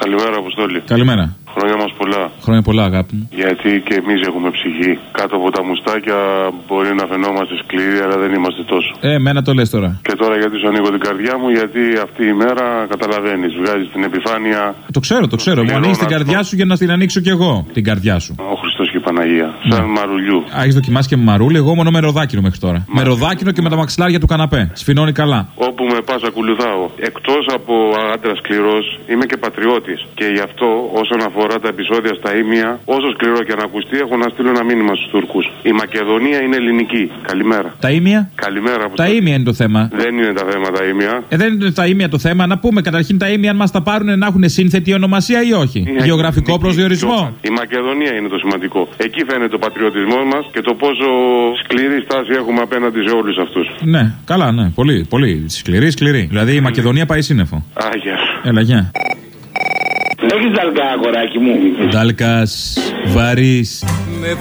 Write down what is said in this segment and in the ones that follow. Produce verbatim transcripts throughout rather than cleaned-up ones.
Καλημέρα, Αποστόλη. Καλημέρα. Χρόνια μας πολλά. Χρόνια πολλά, αγάπη μου. Γιατί και εμείς έχουμε ψυχή. Κάτω από τα μουστάκια μπορεί να φαινόμαστε σκληροί, αλλά δεν είμαστε τόσο. Ε, εμένα το λες τώρα. Και τώρα γιατί σου ανοίγω την καρδιά μου, γιατί αυτή η μέρα καταλαβαίνεις, βγάζεις την επιφάνεια. Το ξέρω, το ξέρω. Μου ανοίγεις την καρδιά σου για να την ανοίξω κι εγώ. Την καρδιά σου. Ο Χριστός και η Παναγία. Σαν ναι. Μαρουλιού. Α, έχεις δοκιμάσει και με μαρούλι, εγώ μόνο με ροδάκινο μέχρι τώρα. Μα... Με ροδάκινο και με τα μαξιλάρια του καναπέ. Σφινώνει καλά. Όπου με πας ακολουθάω. Εκτός από άντρας σκληρός, είμαι και πατριώτης. Και γι' αυτό, όσον αφορά τα επεισόδια στα Ήμια, όσο σκληρό και αν ακουστεί, έχω να στείλω ένα μήνυμα στους Τούρκους. Η Μακεδονία είναι ελληνική. Καλημέρα. Τα Ήμια. Καλημέρα. Τα Ήμια είναι το θέμα. Δεν είναι τα θέματα τα Ήμια. Ε, δεν είναι τα Ήμια το θέμα. Να πούμε καταρχήν τα Ήμια αν μας τα πάρουν να έχουν σύνθετη ονομασία ή όχι. Είναι γεωγραφικό προσδιορισμό. Η Μακεδονία είναι το σημαντικό. Εκεί φαίνεται ο πατριωτισμός μας και το πόσο σκληρή στάση έχουμε απέναντι σε όλους αυτούς. Ναι, καλά, ναι. Πολύ, πολύ. Σκληρή, σκληρή. Δηλαδή η Μακεδονία πάει σύννεφο. Άγια. Έλα, γεια. Έχεις νταλκά, αγοράκι μου? Ντάλκας, βαρύς. Με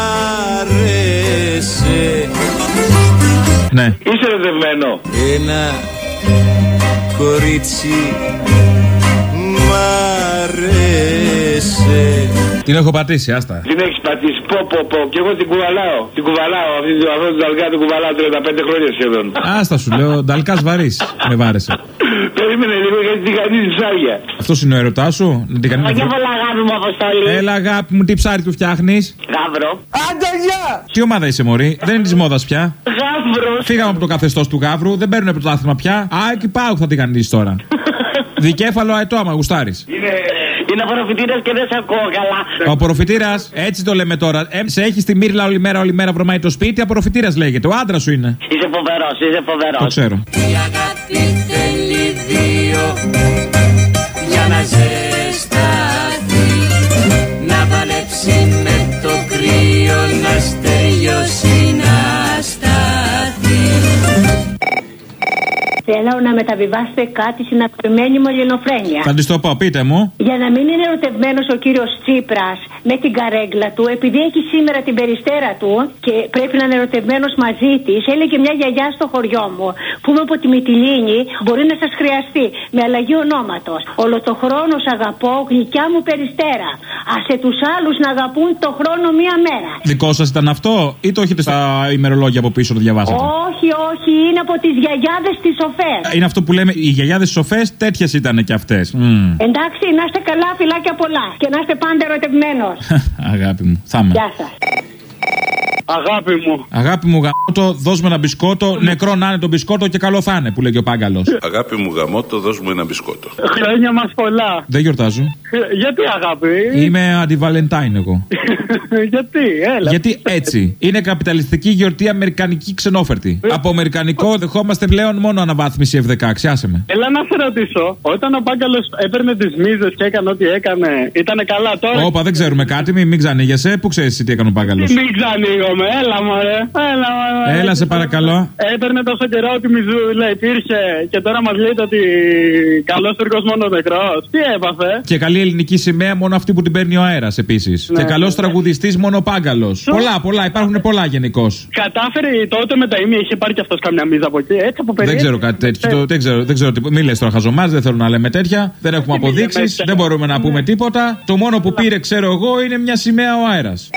βάρεσε. Ναι. Είσαι ερωτευμένο? Ένα κορίτσι μ' αρέσει. Την έχω πατήσει, άστα. Την έχεις πατήσει, πω πω πω. Και εγώ την κουβαλάω. Την κουβαλάω. Αυτή την αυτό την νταλκά την κουβαλάω τριάντα πέντε χρόνια σχεδόν. Άστα σου λέω, νταλκάς βαρύς. Με βάρεσε. Περίμενε λίγο γιατί την κανείς ψάρια. Αυτός είναι ο ερωτάς σου? Να την κανείς. Χρόνια πολλά, αγάπη μου, Αποστόλη. Έλα, αγάπη μου, τι ψάρι του φτιάχνεις? Γάβρο. Άντε, γεια! Τι ομάδα είσαι, μωρή? Δεν είναι της μόδας πια. Γάβρο. Φύγαμε από το καθεστώς του γάβρου, δεν παίρνουν πρωτάθλημα πια. Α, εκεί πάω θα την κανείς τώρα. Δικέφαλο αετό, άμα γουστάρεις. Είναι. Είναι απορροφητήρας και δεν σε ακούω καλά. Ο απορροφητήρας, έτσι το λέμε τώρα. Ε, σε έχει στη μύρλα όλη μέρα, όλη μέρα βρωμάει το σπίτι. Απορροφητήρας λέγεται. Ο άντρας σου είναι. Είσαι φοβερός, είσαι φοβερός. Το ξέρω. Η αγάπη θέλει δύο για να ζεσταθεί, να παλέψει με το κρύο, να στεριώσει, να σταθεί. Θέλω να μεταβιβάσετε κάτι στην αγαπημένη μου ελληνοφρένεια. Θα της το πω, πείτε μου. Για να μην είναι ερωτευμένος ο κύριος Τσίπρας με την καρέγκλα του, επειδή έχει σήμερα την περιστέρα του και πρέπει να είναι ερωτευμένος μαζί της, έλεγε μια γιαγιά στο χωριό μου, που είμαι από τη Μυτιλήνη, μπορεί να σας χρειαστεί, με αλλαγή ονόματος. Όλο το χρόνο σ' αγαπώ, γλυκιά μου περιστέρα. Άσε τους άλλους να αγαπούν το χρόνο μία μέρα. Δικό σας ήταν αυτό ή το έχετε στα ημερολόγια από πίσω, το διαβάσατε? Όχι, όχι, είναι από τις γιαγιάδες της Σοφές. Είναι αυτό που λέμε, οι γιαγιάδες σοφές, τέτοιες ήταν και αυτές. Mm. Εντάξει, να είστε καλά, φιλάκια πολλά. Και να είστε πάντα ερωτευμένος. Αγάπη μου, θα είμαι. Γεια σας. Αγάπη μου. Αγάπη μου γαμώτο, δώσ' μου ένα μπισκότο. Νεκρό να είναι το μπισκότο και καλό θα είναι, που λέει και ο Πάγκαλος. Αγάπη μου γαμώτο, δώσ' μου ένα μπισκότο. Χρόνια μας πολλά. Δεν γιορτάζω. Γιατί, αγάπη? Είμαι αντιβαλεντάιν εγώ. Γιατί, έλα. Γιατί έτσι. Είναι καπιταλιστική γιορτή αμερικανική ξενόφερτη. Από αμερικανικό δεχόμαστε πλέον μόνο αναβάθμιση εφ δεκαέξι. Άσε με. Έλα να σε ρωτήσω, όταν ο Πάγκαλος έπαιρνε τις μίζες και έκανε ό,τι έκανε, ήτανε καλά τώρα? Όπα, δεν ξέρουμε κάτι, μην, μην ξανήγεσαι. Πού ξέρεις εσύ τι έκανε ο Πάγκαλος? Μην ξανοίγομαι, έλα μωρέ. Έλα, μωρέ. Έλα σε παρακαλώ. Έπαιρνε τόσο καιρό ότι μιζούλα υπήρχε και τώρα μας λέτε ότι καλός Τούρκος μόνο νεκρός. Τι έπαθε? Και καλή ελληνική σημαία μόνο αυτή που την παίρνει ο αέρας επίσης. Ναι. Και καλός τραγουδιστής μόνο ο Πάγκαλος. Πολλά, πολλά, υπάρχουν πολλά γενικώς. Κατάφερε τότε με τα ήμια, είχε πάρει και αυτός καμιά μίζα από εκεί, έτσι από περίπου. Δεν ξέρω κάτι τέτοιο. Το, δεν ξέρω, δεν ξέρω τι. Μη λες τώρα χαζομάς, δεν θέλω να λέμε τέτοια. Δεν έχουμε αποδείξεις, δεν μπορούμε να πούμε τίποτα. Το μόνο που πήρε, ξέρω εγώ, είναι μια σημαία ο αέρας.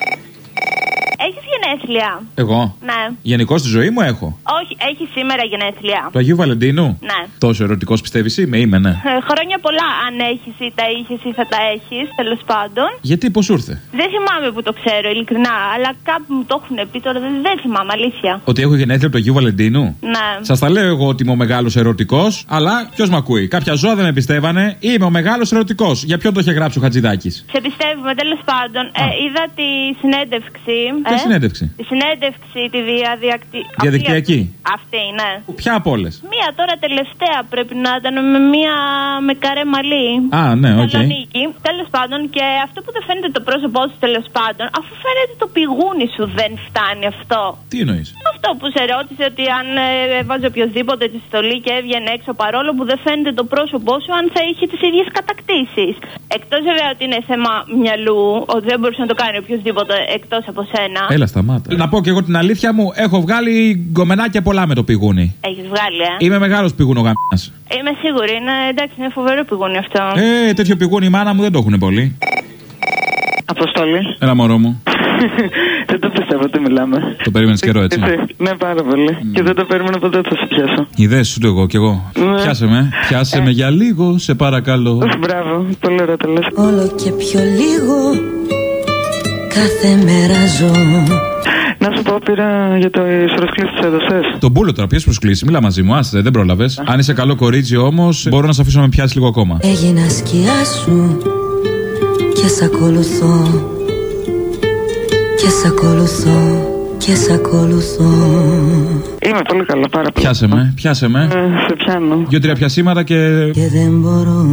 Έχεις γενέθλια? Εγώ? Ναι. Γενικώς στη ζωή μου έχω. Όχι, έχεις σήμερα γενέθλια. Του Αγίου Βαλεντίνου? Ναι. Τόσο ερωτικός πιστεύεις είμαι, είμαι, ναι. Ε, χρόνια πολλά, αν έχεις ή τα είχες ή θα τα έχεις, τέλος πάντων. Γιατί, πώς ήρθε? Δεν θυμάμαι που το ξέρω, ειλικρινά, αλλά κάπου μου το έχουν πει τώρα, δεν, δεν θυμάμαι, αλήθεια. Ότι έχω γενέθλια του Αγίου Βαλεντίνου? Ναι. Σας τα λέω εγώ ότι είμαι ο μεγάλος ερωτικός, αλλά ποιος μ' ακούει? Κάποια ζώα δεν με πιστεύανε, είμαι ο μεγάλος ερωτικός. Για ποιον το είχε γράψει ο Χατζηδάκης? Σε πιστεύουμε, τέλος πάντων. Ε, είδα τη συνέντευξη. Τι ε? συνέντευξη? Τη συνέντευξη, τη διαδιακτη... διαδικτυακή. Αυτή, ναι. Ποια από όλες? Μία τώρα τελευταία πρέπει να ήταν με μία με καρέ μαλλί. Α, ναι, οκ. Okay. Τέλος πάντων, και αυτό που δεν φαίνεται το πρόσωπό σου, τέλος πάντων, αφού φαίνεται το πηγούνι σου, δεν φτάνει αυτό? Τι εννοείς? Αυτό που σε ρώτησε ότι αν ε, έβαζε οποιοδήποτε τη στολή και έβγαινε έξω, παρόλο που δεν φαίνεται το πρόσωπό σου, αν θα είχε τις ίδιες κατακτήσεις. Εκτός βέβαια ότι είναι θέμα μυαλού, ότι δεν μπορούσε να το κάνει οποιοδήποτε εκτός από σένα. Έλα, σταμάτα. Σταμάτα. Να πω και εγώ την αλήθεια μου, έχω βγάλει γκομενάκια πολλά με το πηγούνι. Έχεις βγάλει, ε. Είμαι μεγάλος πηγούνογαμιάς. Είμαι σίγουρη, είναι εντάξει, είναι φοβερό πηγούνι αυτό. Ε, τέτοιο πηγούνι η μάνα μου δεν το έχουν πολύ. Αποστόλη. Έλα, μωρό μου. Δεν το πιστεύω ότι μιλάμε. Το περίμενες καιρό, έτσι. Ναι, πάρα πολύ. Mm. Και δεν το περίμενα ποτέ θα σε πιάσω. Ιδέες ούτε εγώ κι εγώ. Ναι. Πιάσε με. Πιάσε με για λίγο, σε παρακαλώ. Μπράβο, πολύ ωραία το λες. Όλο και πιο λίγο κάθε μέρα ζω. Να σου πω, πήρα για το προσκλήσεις τις έδωσες. Τον πούλο τώρα, ποιες προσκλήσεις, μίλα μαζί μου, άστε, δεν πρόλαβες. Αν είσαι καλό κορίτσι όμως, μπορώ να σε αφήσω να με πιάσεις λίγο ακόμα. Έγινα σκιά σου και σ' ακολουθώ. Και σ' ακολουθώ. Και σ' ακολουθώ. Είμαι πολύ καλά, πάρα πολύ. Πιάσε με, πιάσε με. Ε, σε πιάνω. Δύο-τρία πιασίματα και. Και δεν μπορώ.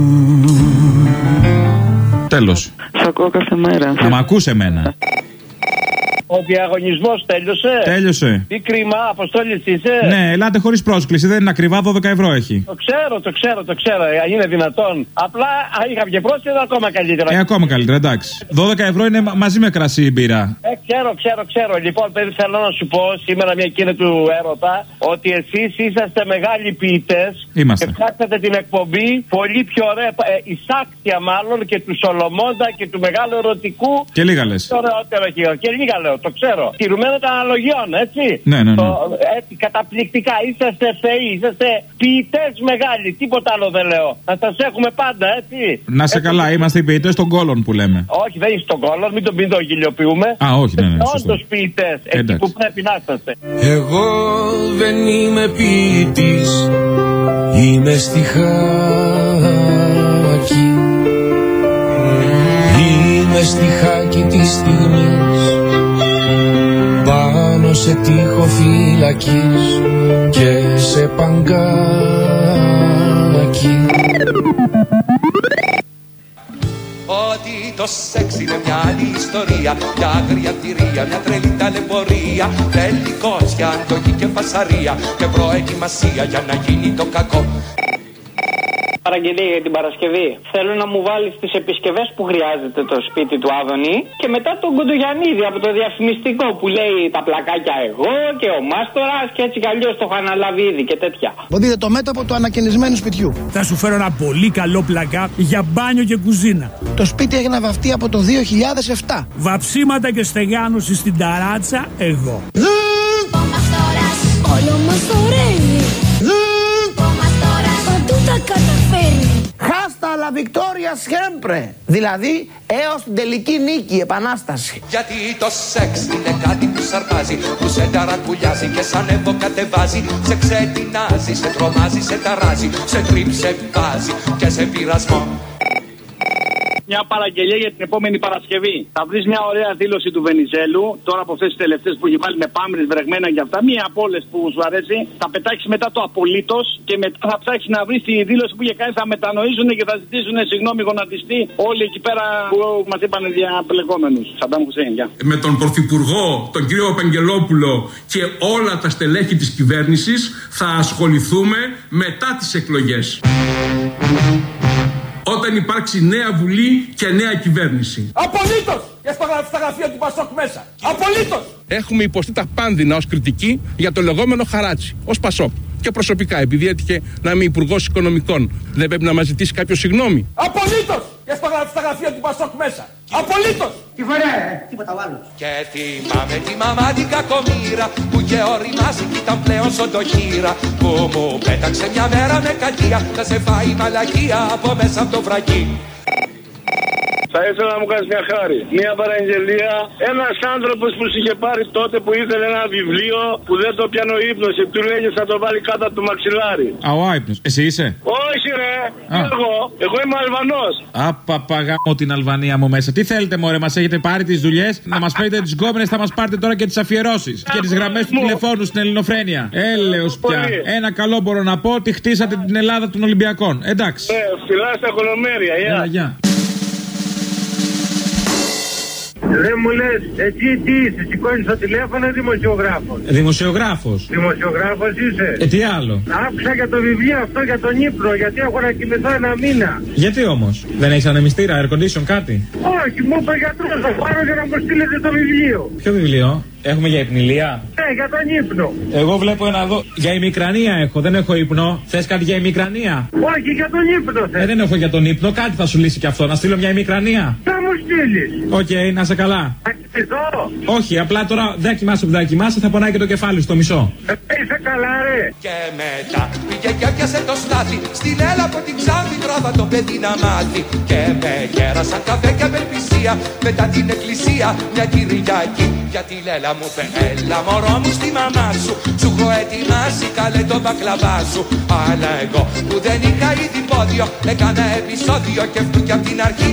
Τέλος. Σ' ακούω κάθε μέρα. Να μ' ακούς εμένα. Ο διαγωνισμός τέλειωσε. Τέλειωσε. Τι κρίμα, Αποστόλης είσαι. Ναι, ελάτε χωρίς πρόσκληση, δεν είναι ακριβά, δώδεκα ευρώ έχει. Το ξέρω, το ξέρω, το ξέρω. Αν είναι δυνατόν. Απλά αν είχα και πρόσκληση, ακόμα καλύτερα. Ε, ακόμα καλύτερα, εντάξει. δώδεκα ευρώ είναι μαζί με κρασί η μπύρα. Ε, ξέρω, ξέρω, ξέρω. Λοιπόν, παιδί, θέλω να σου πω σήμερα μια εκείνη του έρωτα ότι εσείς είσαστε μεγάλοι ποιητές. Είμαστε. Και φτιάξατε την εκπομπή πολύ πιο ωραία. Ε, εισάκτια μάλλον και του Σολομώντα και του μεγάλου ερωτικού. Και λίγα λες. Και λίγα λέω. Το ξέρω. Τηρουμένο των αναλογιών, έτσι. Ναι, ναι, ναι. Το, έτσι, καταπληκτικά. Είσαστε θεοί, είσαστε ποιητές μεγάλοι. Τίποτα άλλο δεν λέω. Να σας έχουμε πάντα, έτσι. Να σε έτσι, καλά, είμαστε οι ποιητές των κόλων που λέμε. Όχι, δεν είσαι των κόλων, μην το, μην το γελιοποιούμε. Α, όχι, ναι, ναι. Όντως ποιητές, εκεί που πρέπει να είσαστε. Εγώ δεν είμαι ποιητής, είμαι στιχάκι. Είμαι στιχάκι της στιγμής, πάνω σε τείχο φυλακής και σε παγκάκι. Ότι το σεξ είναι μια άλλη ιστορία, μια άγρια θηρία, μια τρελή ταλαιπωρία. Θέλει κότσια, αντοχή και φασαρία και προετοιμασία για να γίνει το κακό. Παραγγελία για την Παρασκευή. Θέλω να μου βάλεις τις επισκευές που χρειάζεται το σπίτι του Άδωνη και μετά τον Κοντογιαννίδη από το διαφημιστικό που λέει τα πλακάκια εγώ και ο Μάστορας και έτσι κι αλλιώς το έχω αναλάβει ήδη και τέτοια. Δείτε το μέτωπο του ανακαινισμένου σπιτιού. Θα σου φέρω ένα πολύ καλό πλακά για μπάνιο και κουζίνα. Το σπίτι έγινε βαφτεί από το δύο χιλιάδες επτά. Βαψίματα και στεγάνωση στην ταράτσα εγώ. Ο Μάστορας όλο μας ωραίει. Ο Μάστορας παντού τα καταφέρνει. Χάστα la victoria siempre. Δηλαδή έως την τελική νίκη, επανάσταση. Γιατί το σεξ είναι κάτι που σαρπάζει, που σε ταρακουλιάζει και σαν εύω κατεβάζει. Σε ξετινάζει, σε τρομάζει, σε ταράζει, σε τρίψε βάζει και σε πειρασμό. Μια παραγγελία για την επόμενη Παρασκευή. Θα βρεις μια ωραία δήλωση του Βενιζέλου, τώρα από αυτές τις τελευταίες που έχει βάλει με πάμρες βρεγμένα και αυτά. Μία από όλες που σου αρέσει. Θα πετάξεις μετά το απολύτως και μετά θα ψάξεις να βρεις τη δήλωση που είχε κάνει. Θα μετανοήσουν και θα ζητήσουν συγγνώμη γονατιστή όλοι εκεί πέρα που μας είπαν διαπλεκόμενους. Σαντάμ Χουσέιν, γεια. Με τον Πρωθυπουργό, τον κύριο Παγγελόπουλο και όλα τα στελέχη της κυβέρνησης θα ασχοληθούμε μετά τις εκλογές. Όταν υπάρξει νέα Βουλή και νέα κυβέρνηση. Απολύτως! Και στα γραφεία του Πασόκ μέσα. Απολύτως! Έχουμε υποστεί τα πάνδυνα ως κριτική για το λεγόμενο χαράτσι. Ως Πασόκ. Και προσωπικά, επειδή έτυχε να είμαι υπουργός οικονομικών, δεν πρέπει να μας ζητήσει κάποιο συγγνώμη. Απολύτως! Και στα γραφεία του Πασόκ μέσα. Απολύτως! Τι φορέ, τίποτα άλλο. Και θυμάμαι τη μαμά την κακομοίρα που και οριμάζει κι ήταν πλέον σοντοχύρα. Που μου πέταξε μια μέρα με κακία να σε φάει μαλακία από μέσα από το βρακί. Θα ήθελα να μου κάνεις μια χάρη. Μια παραγγελία. Ένας άνθρωπος που σου είχε πάρει τότε που ήθελε ένα βιβλίο που δεν το πιάνω ύπνος και του λέγες θα το βάλει κάτω από το μαξιλάρι. Α, ο άϊπνος. Εσύ είσαι? Όχι ρε. Εγώ. Εγώ είμαι Αλβανός. Α, παπαγάμω την Αλβανία μου μέσα. Τι θέλετε μωρέ, μας έχετε πάρει τις δουλειές. Να μας παίρνετε τις γκόμενες, θα μας πάρετε τώρα και τις αφιερώσεις. Και τις γραμμές του τηλεφώνου στην Ελληνοφρένεια. Έλεος πια. Ένα καλό μπορώ να πω ότι χτίσατε την Ελλάδα των Ολυμπιακών. Εντάξει. Ναι, φυλά στα κολομέρια. Έλα, γεια. Δεν μου λες, εσύ τι είσαι, σηκώνεις το τηλέφωνο ή δημοσιογράφος? Δημοσιογράφος. Δημοσιογράφος είσαι. Ε, τι άλλο? Άκουσα για το βιβλίο αυτό για τον ύπνο, γιατί έχω να κοιμηθώ ένα μήνα. Γιατί όμως? Δεν έχεις ανεμιστήρα, air condition, κάτι? Όχι, μου είπε ο γιατρός, θα πάρω για να μου στείλετε το βιβλίο. Ποιο βιβλίο? Έχουμε για υπνηλία? Ναι, για τον ύπνο. Εγώ βλέπω ένα εδώ. Για ημικρανία έχω, δεν έχω ύπνο. Θες κάτι για ημικρανία? Όχι, για τον ύπνο θες. Ε, δεν έχω για τον ύπνο, κάτι θα σου λύσει και αυτό. Να στείλω μια ημικρανία. Θα μου στείλεις. Οκ, okay, να σε καλά. Θα κοιμηθώ. Όχι, απλά τώρα δεν κοιμάσαι που δεν κοιμάσαι, θα πονάει και το κεφάλι στο μισό. Ε, είσαι καλά, ρε. Και μετά πήγε και έπιασε το σλάτι. Στην έλα από την Ξάνθη τράβα το παιδί να μάθει. Και με γέρασαν καφέ και απελπισία. Μετά την εκκλησία μια Κυριακή. Γιατί Λέλα μου είπε έλα μωρό μου στη μαμά σου. Σου έχω ετοιμάσει καλέ το μπακλαβά σου. Αλλά εγώ που δεν είχα ήδη πόδιο έκανα επεισόδιο και φτούκι απ' την αρχή.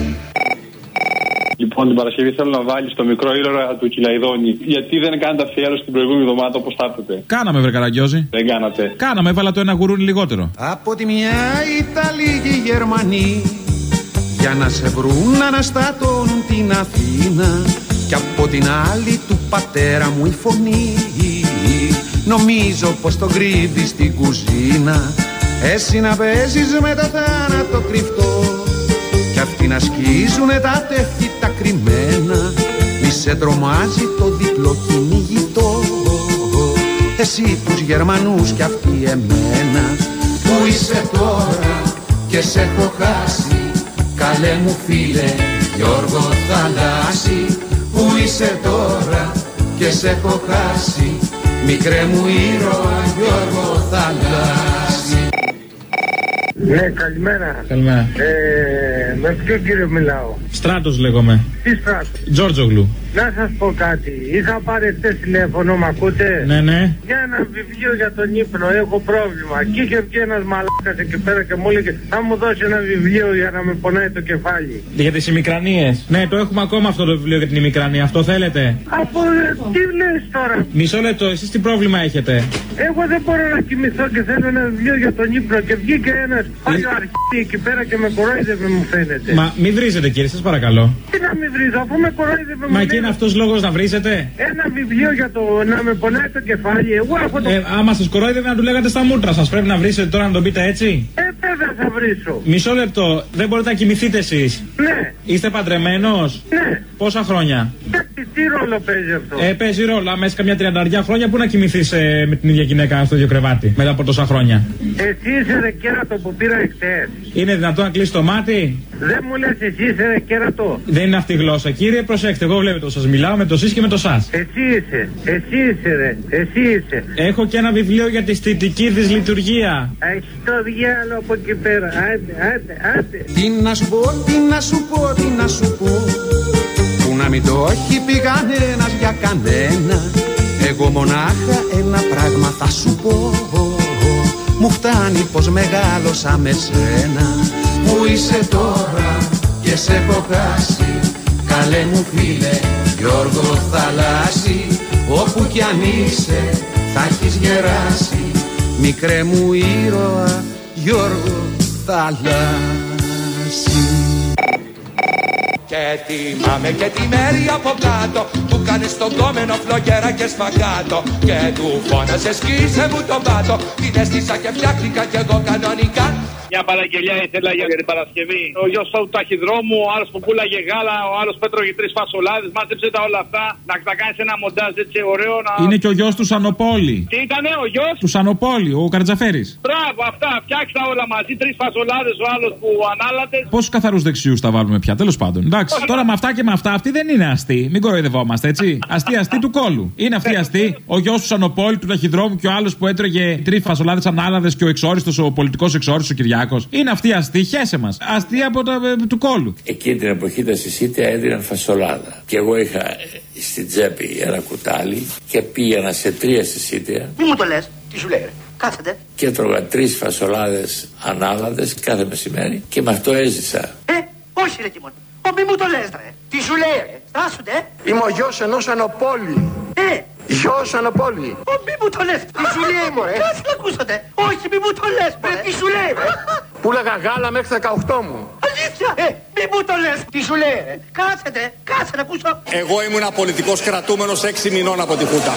Λοιπόν, την Παρασκευή θέλω να βάλει το μικρό ήρωα του Κυλαϊδόνη. Γιατί δεν κάνετε αφιέρωση την προηγούμενη εβδομάδα όπως θα έπρεπε? Κάναμε, βρε Καραγκιόζη. Δεν κάνατε. Κάναμε, έβαλα το ένα γουρούνι λιγότερο. Από τη μια Ιταλοί και Γερμανοί για να σε βρουν αναστατώνουν την Αθήνα. Κι από την άλλη του πατέρα μου η φωνή νομίζω πως τον κρύβει στην κουζίνα. Εσύ να παίζεις με το θάνατο κρυφτό κι αυτοί να σκίζουνε τα τεύχη τα κρυμμένα. Μη σε τρομάζει το διπλό κυνηγητό. Εσύ τους Γερμανούς κι αυτοί εμένα. Πού είσαι τώρα και σε έχω χάσει, καλέ μου φίλε Γιώργο Θαλάσση. Πού είσαι τώρα και σε έχω χάσει, μικρέ μου ήρωα Γιώργο Θαλάσση. Ναι, καλημέρα. Καλημέρα. Ε, με ποιο κύριο μιλάω? Στράτος λέγομαι. Τι Στράτος? Τζόρτζογλου. Να σας πω κάτι. Είχα πάρει χτες τηλέφωνο, μ' ακούτε? Ναι, ναι. Για ένα βιβλίο για τον ύπνο, έχω πρόβλημα. Και είχε βγει ένας μαλάκας εκεί πέρα και μου έλεγε θα μου δώσει ένα βιβλίο για να με πονάει το κεφάλι. Για τις ημικρανίες. Ναι, το έχουμε ακόμα αυτό το βιβλίο για την ημικρανία. Αυτό θέλετε? Από τι λες τώρα? Μισό λεπτό, εσείς τι πρόβλημα έχετε? Εγώ δεν μπορώ να κοιμηθώ και θέλω ένα βιβλίο για τον ύπνο και βγήκε ένας πάλι αρχίδι εκεί πέρα και με κορόιδευε, μου φαίνεται. Μα μη βρίζετε κύριε, σας παρακαλώ. Τι να μην βρίζω, αφού με κορόιδευε. Μα εκεί είναι αυτός λόγος να βρίζετε? Ένα βιβλίο για το να με πονάει το κεφάλι. Εγώ έχω το... Ε, άμα σας κορόιδευε να του λέγατε στα μούτρα σας. Πρέπει να βρίσετε τώρα να τον πείτε έτσι? Ε, βέβαια θα βρίσω. Μισό λεπτό, δεν μπορείτε να κοιμηθείτε εσείς? Ναι. Είστε παντρεμένος? Ναι. Πόσα χρόνια? Τι, τι ρόλο παίζει αυτό? Ε, παίζει ρόλο. Άμα είσαι καμιά τριανταριά χρόνια, πού να κοιμηθείς ε, με την ίδια γυναίκα στο ίδιο κρεβάτι μετά από τόσα χρόνια? Εσύ είσαι δε κέρατο που πήρα εχθές. Είναι δυνατόν να κλείσει το μάτι? Δεν μου λες εσύ είσαι δε κέρατο. Δεν είναι αυτή η γλώσσα. Κύριε, προσέξτε, εγώ βλέπετε σας μιλάω με το σεις και με το σας. Εσύ είσαι, εσύ είσαι ρε, εσύ είσαι. Έχω και ένα βιβλίο για τη στιτική δυσλειτουργία. Έχεις το διάλογο από εκεί πέρα. Άντε, άντε, άντε. Τι να σου πω, τι να σου πω, τι να σου πω, που να μην το έχει πει κανένας για κανένα. Εγώ μονάχα ένα πράγμα θα σου πω. Μου φτάνει πως μεγάλωσα με σένα. Πού είσαι τώρα και σε έχω χάσει, καλέ μου φίλε Γιώργο Θαλάσση. Όπου κι αν είσαι θα έχεις γεράσει, μικρέ μου ήρωα Γιώργο Θαλάσση. Και θυμάμαι και τη μέρη από κάτω που κάνεις τον κόμενο φλογέρα και σπαγκάτο. Και του φώνασε σκίσε μου τον πάτο, την έστησα και φτιάχτηκα κι εγώ κανονικά. Μια παραγγελιά ήθελα για την Παρασκευή. Ο γιος του ταχυδρόμου, ο άλλος που πουλάγε γάλα, ο άλλος που έτρωγε τρεις φασολάδες. Μάζεψε τα όλα αυτά. Να τα κάνεις ένα μοντάζ έτσι ωραίο. Να... Είναι και ο γιος του Σανοπόλη. Τι ήτανε ο γιος? Του Σανοπόλη, ο Καρτζαφέρης. Μπράβο, αυτά. Φτιάξτε τα όλα μαζί. Τρεις φασολάδες, ο άλλος που ανάλατε. Πόσους καθαρούς δεξιούς θα βάλουμε πια, τέλος πάντων. Εντάξει, τώρα με αυτά και με αυτά, αυτή δεν είναι αστεί. Μην κοροϊδευόμαστε, έτσι. Αστεί, αστεί του κόλου. Είναι αυτή αστεί. Ο γιος του Σανοπόλη, του ταχυδρόμου και ο άλλος που έτρωγε τρεις φασολάδες ανάλαδες και ο εξόριστος, ο πολιτικός εξόριστος, ο Κυριάκος. Είναι αυτή αστεί, χέσε μας. Αστεί από τα, ε, του κόλου. Εκείνη την εποχή τα συσίτια έδιναν φασολάδα. Και εγώ είχα ε, στην τσέπη ένα κουτάλι και πήγαινα σε τρία συσίτια. Μη μου το λες, τι σου λέει, ρε. Κάθετε. Και έτρωγα τρεις φασολάδες ανάλαδες κάθε μεσημέρι και με αυτό έζησα. Ε, όχι ρε Κιμών. Ω, μη μου το λες, ρε. Τι σου λέει, ρε. Στάσουνε. Είμαι ο γιος ενός Ανοπόλη. Ε. Γιος Ανοπόλη. Ω, μη μου το λες. Τι σου λέει, μωρέ. Κάτσε να ακούσατε. Όχι, μη μου το λες, μωρέ. Τι σου λέει, ρε. Πούλαγα γάλα μέχρι δεκαοκτώ μου. Αλήθεια. αλήθεια. Ε, μη μου το λες. Τι σου λέει, ρε. Κάτσετε, κάτσε να ακούσω. Εγώ ήμουν πολιτικός κρατούμενος έξι μηνών από τη Χούτα.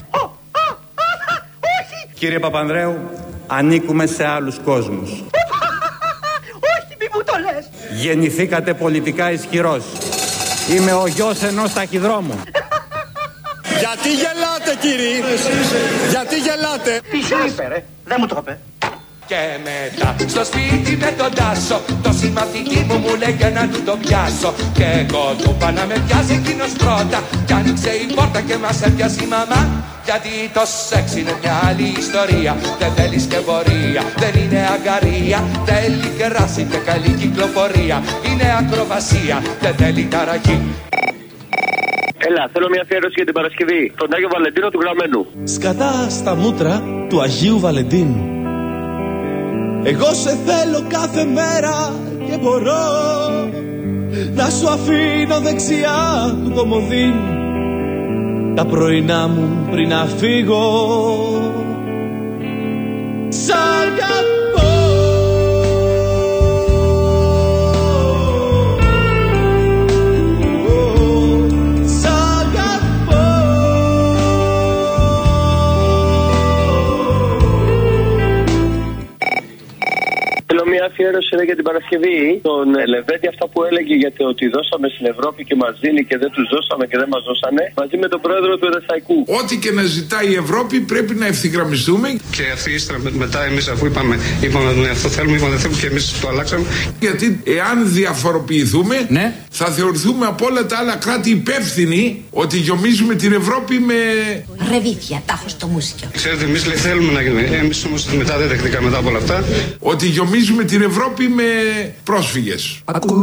Κύριε Παπανδρέου, ανήκουμε σε άλλους κόσμους. Όχι, μη μου το λες. Γεννηθήκατε πολιτικά ισχυρός. Είμαι ο γιος ενός ταχυδρόμου. Γιατί γελάτε, κύριοι? Γιατί γελάτε? Τι σου είπε, ρε. Δεν μου το είπε. Και μετά στο σπίτι με τον Τάσο, το συμμαθητή μου μου λέγε να του το πιάσω. Και εγώ του είπα να με πιάσει εκείνος πρώτα. Κι άνοιξε η πόρτα και μας έπιασε η μαμά. Γιατί το σεξ είναι μια άλλη ιστορία. Δεν θέλει σκευωρία, δεν είναι αγκαρία. Θέλει κεράσι και καλή κυκλοφορία. Είναι ακροβασία, δεν θέλει ταραχή. Έλα, θέλω μια αφιέρωση για την Παρασκευή. Τον Άγιο Βαλεντίνο του Γραμμένου. Σκατά στα μούτρα του Αγίου Βαλεντίνου. Εγώ σε θέλω κάθε μέρα και μπορώ να σου αφήνω δεξιά του κομμωδίνου τα πρωινά μου πριν να φύγω. Σ' αγαπώ. Μια αφιέρωση για την Παρασκευή. Τον Λεβέντη, αυτά που έλεγε για το ότι δώσαμε στην Ευρώπη και μας δίνει και δεν τους δώσαμε και δεν μας δώσανε, μαζί με τον πρόεδρο του Εδεσαϊκού. Ό,τι και να ζητάει η Ευρώπη πρέπει να ευθυγραμμιστούμε. Και αυτή ύστερα μετά εμείς, αφού είπαμε, είπαμε ναι, αυτό θέλουμε, είπαμε δεν θέλουμε και εμείς το αλλάξαμε. Γιατί εάν διαφοροποιηθούμε, ναι, θα θεωρηθούμε από όλα τα άλλα κράτη υπεύθυνοι ότι γιομίζουμε την Ευρώπη με. Ρεβίθια, τάχω στο μουσικιο. Ξέρετε, εμείς λέει θέλουμε να γίνουμε. Εμείς όμως μετά δεν δεχτήκαμε μετά από όλα αυτά. Ότι γιομίζουμε την Ευρώπη με πρόσφυγες.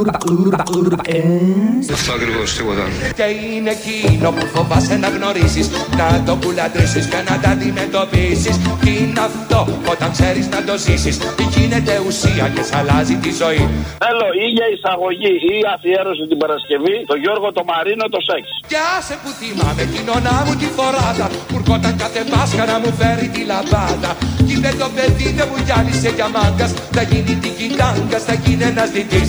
Αυτό ακριβώς, τίποτα. Και είναι εκείνο που φοβάσαι να γνωρίσεις, να το κουλαντρήσεις και να τα αντιμετωπίσεις. Τι είναι αυτό όταν ξέρεις να το ζήσεις? Γίνεται ουσία και σ' αλλάζει τη ζωή. Θέλω ή για εισαγωγή ή αφιέρωση την Παρασκευή το Γιώργο το Μαρίνο το σεξ. Κι άσε που θυμάμαι την ονά μου τη φοράδα που έρχονταν κάθε Πάσχα να μου φέρει τη λαμπάδα. Κι είπε το παιδί δεν μου γυάλισε για μάγκας, θα γίνει την κοιτάγκας, θα γίνει ένας διτής.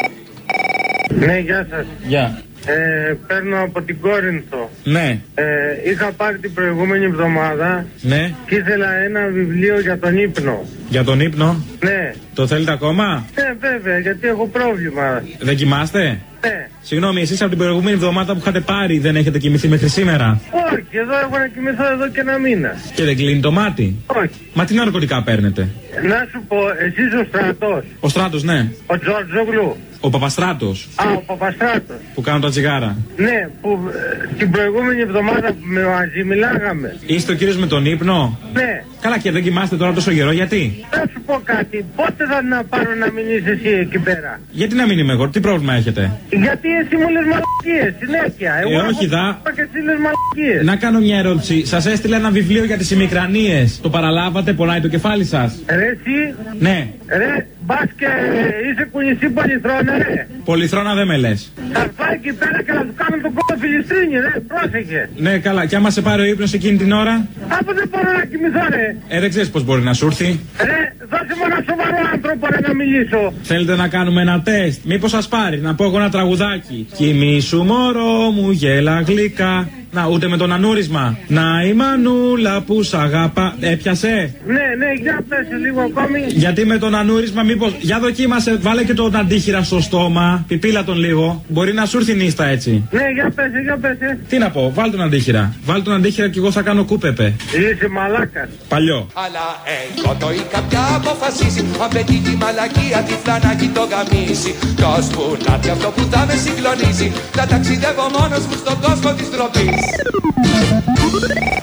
Ναι, γεια σας. Γεια. Ε, παίρνω από την Κόρινθο. Ναι. Ε, είχα πάρει την προηγούμενη εβδομάδα. Ναι. Και ήθελα ένα βιβλίο για τον ύπνο. Για τον ύπνο? Ναι. Το θέλετε ακόμα? Ναι, βέβαια, γιατί έχω πρόβλημα. Δεν κοιμάστε? Ναι. Συγγνώμη, εσείς από την προηγούμενη εβδομάδα που είχατε πάρει δεν έχετε κοιμηθεί μέχρι σήμερα? Όχι, εδώ έχω να κοιμηθώ εδώ και ένα μήνα. Και δεν κλείνει το μάτι? Όχι. Μα τι ναρκωτικά παίρνετε? Να σου πω, εσείς ο Στρατός. Ο Στράτος, ναι. Ο Τζορτζόγλου. Ο Παπαστράτος. Α, ο Παπαστράτος. Που κάνουν τα τσιγάρα. Ναι, που ε, την προηγούμενη εβδομάδα που με μαζί μιλάγαμε. Είστε ο κύριος με τον ύπνο? Ναι. Καλά, και δεν κοιμάστε τώρα τόσο καιρό, γιατί? Θα σου πω κάτι, πότε θα να πάρω να μην είσαι εσύ εκεί πέρα? Γιατί να μην είμαι εγώ, τι πρόβλημα έχετε? Γιατί εσύ μου λες μαλακίες συνέχεια. Εγώ ε, όχι δα. Και εσύ λες μαλακίες. Να κάνω μια ερώτηση. Σας έστειλα ένα βιβλίο για τις ημικρανίες. Το παραλάβατε, πονάει το κεφάλι σας? Ρε εσύ. Ναι. Ρε, μπας και είσαι κουνησί πολυθρόνα, ρε. Πολυθρόνα δεν με λες. Θα πάει εκεί πέρα και να του κάνουν τον κόλλο φιλιστρίνι, ρε. Πρόσεχε. Ναι, καλά. Και άμα σε πάρει ο ύπνος εκείνη την ώρα? Από δεν μπορώ να κοιμηθώ, ρε. Ε, δεν ξέρεις πώς μπορεί να σου έρθει. Ρε, δώσε μου ένα σοβαρό άνθρωπο, ρε, να μιλήσω. Θέλετε να κάνουμε ένα τεστ? Μήπως σας πάρει να πω εγώ ένα τραγουδάκι? Κοιμήσου μωρό μου, γέλα γλυκά. Να, ούτε με τον ανούρισμα. Να η μανούλα που σ' αγαπά. Έπιασε. Ναι, ναι, για πέσε λίγο ακόμη. Γιατί με τον ανούρισμα, μήπως. Για δοκίμασε, βάλε και τον αντίχειρα στο στόμα. Πιπίλα τον λίγο. Μπορεί να σου έρθει νύστα έτσι. Ναι, για πέσε, για πέσε. Τι να πω, βάλ τον αντίχειρα. Βάλ τον αντίχειρα και εγώ θα κάνω κούπεπε. Είσαι μαλάκας. Παλιό. Αλλά εγώ το είχα πια αποφασίσει. Αν πετύχει τη μαλακία, τη φλανάκι το γαμίσει. Το σπουδάτι αυτό που θα με συγκλονίζει. Θα ταξιδεύω μόνος μου στον κόσμο της ντροπής.